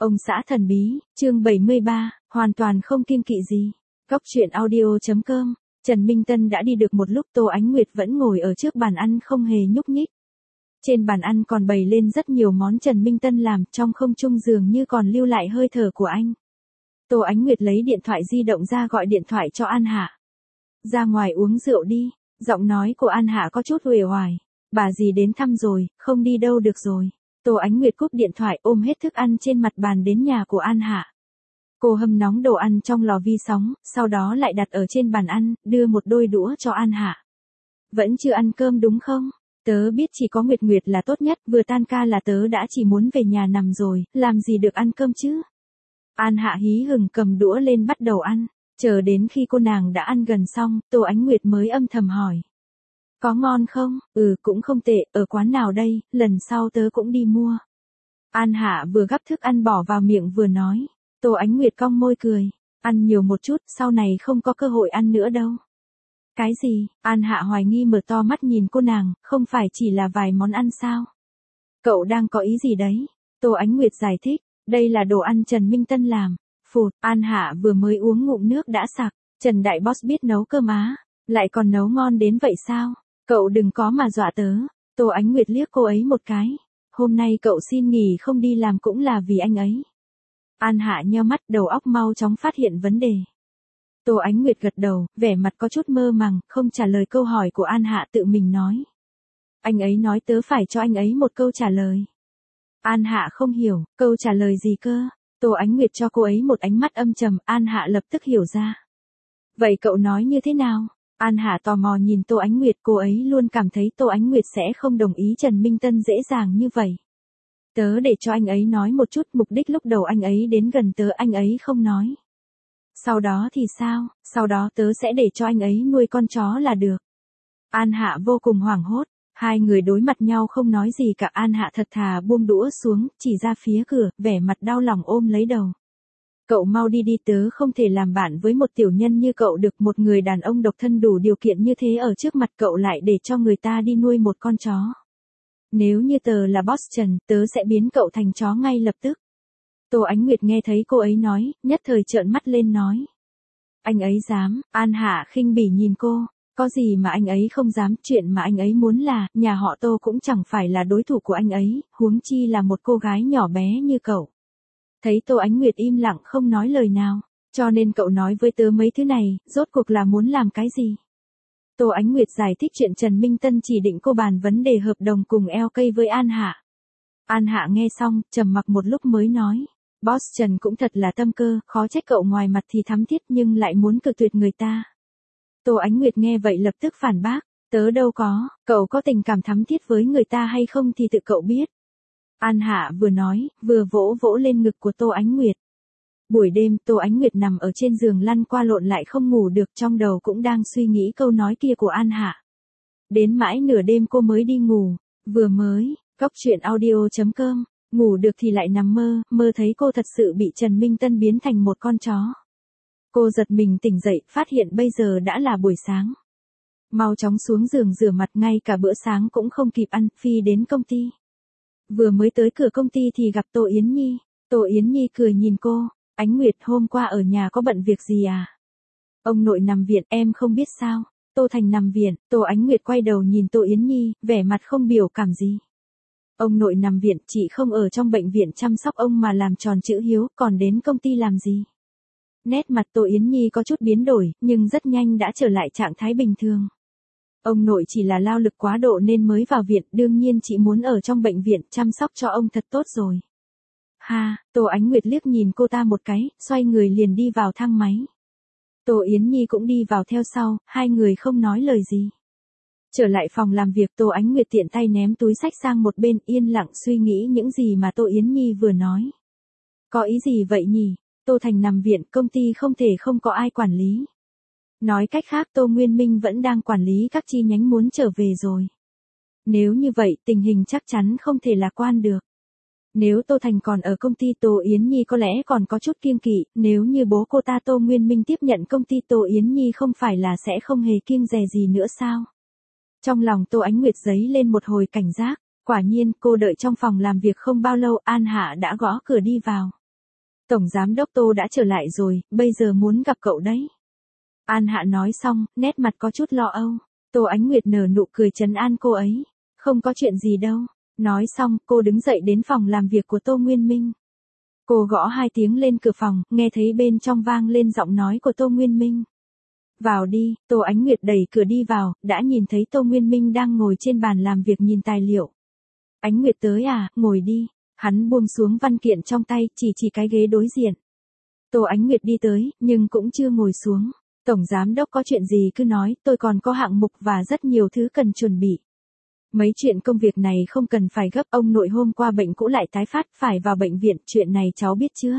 Ông xã thần bí, chương 73, hoàn toàn không kiêng kỵ gì. Góc truyện audio.com. Trần Minh Tân đã đi được một lúc, Tô Ánh Nguyệt vẫn ngồi ở trước bàn ăn không hề nhúc nhích. Trên bàn ăn còn bày lên rất nhiều món Trần Minh Tân làm, trong không trung dường như còn lưu lại hơi thở của anh. Tô Ánh Nguyệt lấy điện thoại di động ra gọi điện thoại cho An Hạ. Ra ngoài uống rượu đi, giọng nói của An Hạ có chút uể oải. Bà dì đến thăm rồi, không đi đâu được rồi. Tô Ánh Nguyệt cúp điện thoại ôm hết thức ăn trên mặt bàn đến nhà của An Hạ. Cô hâm nóng đồ ăn trong lò vi sóng, sau đó lại đặt ở trên bàn ăn, đưa một đôi đũa cho An Hạ. Vẫn chưa ăn cơm đúng không? Tớ biết chỉ có Nguyệt Nguyệt là tốt nhất, vừa tan ca là tớ đã chỉ muốn về nhà nằm rồi, làm gì được ăn cơm chứ? An Hạ hí hửng cầm đũa lên bắt đầu ăn, chờ đến khi cô nàng đã ăn gần xong, Tô Ánh Nguyệt mới âm thầm hỏi. Có ngon không? Cũng không tệ, ở quán nào đây, lần sau tớ cũng đi mua. An Hạ vừa gắp thức ăn bỏ vào miệng vừa nói. Tô Ánh Nguyệt cong môi cười. Ăn nhiều một chút, sau này không có cơ hội ăn nữa đâu. Cái gì? An Hạ hoài nghi mở to mắt nhìn cô nàng, không phải chỉ là vài món ăn sao? Cậu đang có ý gì đấy? Tô Ánh Nguyệt giải thích, đây là đồ ăn Trần Minh Tân làm. Phụt, An Hạ vừa mới uống ngụm nước đã sặc. Trần Đại Boss biết nấu cơm á, lại còn nấu ngon đến vậy sao? Cậu đừng có mà dọa tớ. Tô Ánh Nguyệt liếc cô ấy một cái. Hôm nay cậu xin nghỉ không đi làm cũng là vì anh ấy. An Hạ nheo mắt, đầu óc mau chóng phát hiện vấn đề. Tô Ánh Nguyệt gật đầu, vẻ mặt có chút mơ màng, không trả lời câu hỏi của An Hạ, tự mình nói. Anh ấy nói tớ phải cho anh ấy một câu trả lời. An Hạ không hiểu, câu trả lời gì cơ? Tô Ánh Nguyệt cho cô ấy một ánh mắt âm trầm, An Hạ lập tức hiểu ra. Vậy cậu nói như thế nào? An Hạ tò mò nhìn Tô Ánh Nguyệt, cô ấy luôn cảm thấy Tô Ánh Nguyệt sẽ không đồng ý Trần Minh Tân dễ dàng như vậy. Tớ để cho anh ấy nói một chút, mục đích lúc đầu anh ấy đến gần tớ anh ấy không nói. Sau đó thì sao? Sau đó tớ sẽ để cho anh ấy nuôi con chó là được. An Hạ vô cùng hoảng hốt, hai người đối mặt nhau không nói gì cả. An Hạ thật thà buông đũa xuống, chỉ ra phía cửa, vẻ mặt đau lòng ôm lấy đầu. Cậu mau đi đi, tớ không thể làm bạn với một tiểu nhân như cậu được, một người đàn ông độc thân đủ điều kiện như thế ở trước mặt cậu lại để cho người ta đi nuôi một con chó. Nếu như tớ là boss Trần, tớ sẽ biến cậu thành chó ngay lập tức. Tô Ánh Nguyệt nghe thấy cô ấy nói, nhất thời trợn mắt lên nói. Anh ấy dám? An Hạ khinh bỉ nhìn cô. Có gì mà anh ấy không dám, chuyện mà anh ấy muốn là, nhà họ Tô cũng chẳng phải là đối thủ của anh ấy, huống chi là một cô gái nhỏ bé như cậu. Thấy Tô Ánh Nguyệt im lặng không nói lời nào, cho nên cậu nói với tớ mấy thứ này, rốt cuộc là muốn làm cái gì? Tô Ánh Nguyệt giải thích chuyện Trần Minh Tân chỉ định cô bàn vấn đề hợp đồng cùng LK với An Hạ. An Hạ nghe xong, trầm mặc một lúc mới nói. Boss Trần cũng thật là tâm cơ, khó trách cậu ngoài mặt thì thắm thiết nhưng lại muốn cự tuyệt người ta. Tô Ánh Nguyệt nghe vậy lập tức phản bác. Tớ đâu có, cậu có tình cảm thắm thiết với người ta hay không thì tự cậu biết. An Hạ vừa nói, vừa vỗ vỗ lên ngực của Tô Ánh Nguyệt. Buổi đêm, Tô Ánh Nguyệt nằm ở trên giường lăn qua lộn lại không ngủ được, trong đầu cũng đang suy nghĩ câu nói kia của An Hạ. Đến mãi nửa đêm cô mới đi ngủ, vừa mới, góc truyện audio.com, ngủ được thì lại nằm mơ, mơ thấy cô thật sự bị Trần Minh Tân biến thành một con chó. Cô giật mình tỉnh dậy, phát hiện bây giờ đã là buổi sáng. Mau chóng xuống giường rửa mặt, ngay cả bữa sáng cũng không kịp ăn, phi đến công ty. Vừa mới tới cửa công ty thì gặp Tô Yến Nhi. Tô Yến Nhi cười nhìn cô. Ánh Nguyệt, hôm qua ở nhà có bận việc gì à? Ông nội nằm viện, em không biết sao? Tô Thành nằm viện. Tô Ánh Nguyệt quay đầu nhìn Tô Yến Nhi, vẻ mặt không biểu cảm gì. Ông nội nằm viện, chị không ở trong bệnh viện chăm sóc ông mà làm tròn chữ hiếu, còn đến công ty làm gì? Nét mặt Tô Yến Nhi có chút biến đổi, nhưng rất nhanh đã trở lại trạng thái bình thường. Ông nội chỉ là lao lực quá độ nên mới vào viện, đương nhiên chị muốn ở trong bệnh viện chăm sóc cho ông thật tốt rồi. Ha, Tô Ánh Nguyệt liếc nhìn cô ta một cái, xoay người liền đi vào thang máy. Tô Yến Nhi cũng đi vào theo sau, hai người không nói lời gì. Trở lại phòng làm việc, Tô Ánh Nguyệt tiện tay ném túi xách sang một bên, yên lặng suy nghĩ những gì mà Tô Yến Nhi vừa nói. Có ý gì vậy nhỉ? Tô Thành nằm viện, công ty không thể không có ai quản lý. Nói cách khác, Tô Nguyên Minh vẫn đang quản lý các chi nhánh muốn trở về rồi. Nếu như vậy, tình hình chắc chắn không thể lạc quan được. Nếu Tô Thành còn ở công ty, Tô Yến Nhi có lẽ còn có chút kiêng kỵ, nếu như bố cô ta Tô Nguyên Minh tiếp nhận công ty, Tô Yến Nhi không phải là sẽ không hề kiêng dè gì nữa sao? Trong lòng Tô Ánh Nguyệt dấy lên một hồi cảnh giác, quả nhiên cô đợi trong phòng làm việc không bao lâu, An Hạ đã gõ cửa đi vào. Tổng giám đốc Tô đã trở lại rồi, bây giờ muốn gặp cậu đấy. An Hạ nói xong, nét mặt có chút lo âu. Tô Ánh Nguyệt nở nụ cười trấn an cô ấy. Không có chuyện gì đâu. Nói xong, cô đứng dậy đến phòng làm việc của Tô Nguyên Minh. Cô gõ 2 tiếng lên cửa phòng, nghe thấy bên trong vang lên giọng nói của Tô Nguyên Minh. Vào đi, Tô Ánh Nguyệt đẩy cửa đi vào, đã nhìn thấy Tô Nguyên Minh đang ngồi trên bàn làm việc nhìn tài liệu. Ánh Nguyệt tới à, ngồi đi. Hắn buông xuống văn kiện trong tay, chỉ cái ghế đối diện. Tô Ánh Nguyệt đi tới, nhưng cũng chưa ngồi xuống. Tổng giám đốc có chuyện gì cứ nói, tôi còn có hạng mục và rất nhiều thứ cần chuẩn bị. Mấy chuyện công việc này không cần phải gấp, ông nội hôm qua bệnh cũ lại tái phát, phải vào bệnh viện, chuyện này cháu biết chưa?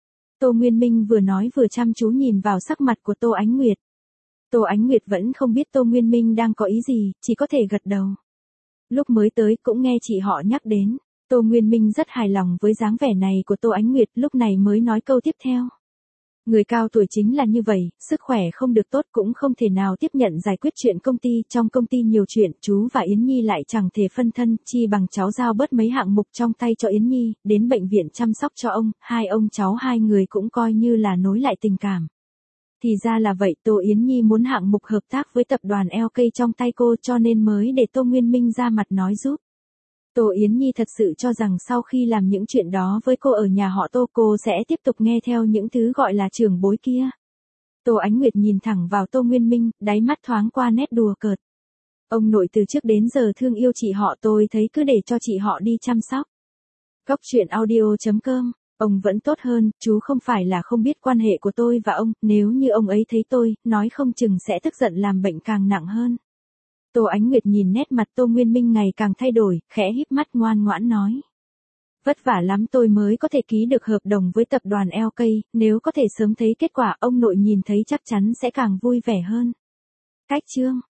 Tô Nguyên Minh vừa nói vừa chăm chú nhìn vào sắc mặt của Tô Ánh Nguyệt. Tô Ánh Nguyệt vẫn không biết Tô Nguyên Minh đang có ý gì, chỉ có thể gật đầu. Lúc mới tới cũng nghe chị họ nhắc đến, Tô Nguyên Minh rất hài lòng với dáng vẻ này của Tô Ánh Nguyệt, lúc này mới nói câu tiếp theo. Người cao tuổi chính là như vậy, sức khỏe không được tốt cũng không thể nào tiếp nhận giải quyết chuyện công ty, trong công ty nhiều chuyện, chú và Yến Nhi lại chẳng thể phân thân, chi bằng cháu giao bớt mấy hạng mục trong tay cho Yến Nhi, đến bệnh viện chăm sóc cho ông, hai ông cháu hai người cũng coi như là nối lại tình cảm. Thì ra là vậy, Tô Yến Nhi muốn hạng mục hợp tác với tập đoàn LK trong tay cô cho nên mới để Tô Nguyên Minh ra mặt nói giúp. Tô Yến Nhi thật sự cho rằng sau khi làm những chuyện đó với cô ở nhà họ Tô, cô sẽ tiếp tục nghe theo những thứ gọi là trưởng bối kia. Tô Ánh Nguyệt nhìn thẳng vào Tô Nguyên Minh, đáy mắt thoáng qua nét đùa cợt. Ông nội từ trước đến giờ thương yêu chị họ, tôi thấy cứ để cho chị họ đi chăm sóc. Góc truyện audio.com. Ông vẫn tốt hơn, chú không phải là không biết quan hệ của tôi và ông, nếu như ông ấy thấy tôi, nói không chừng sẽ tức giận làm bệnh càng nặng hơn. Tô Ánh Nguyệt nhìn nét mặt Tô Nguyên Minh ngày càng thay đổi, khẽ híp mắt ngoan ngoãn nói. Vất vả lắm tôi mới có thể ký được hợp đồng với tập đoàn LK, nếu có thể sớm thấy kết quả ông nội nhìn thấy chắc chắn sẽ càng vui vẻ hơn. Cách chương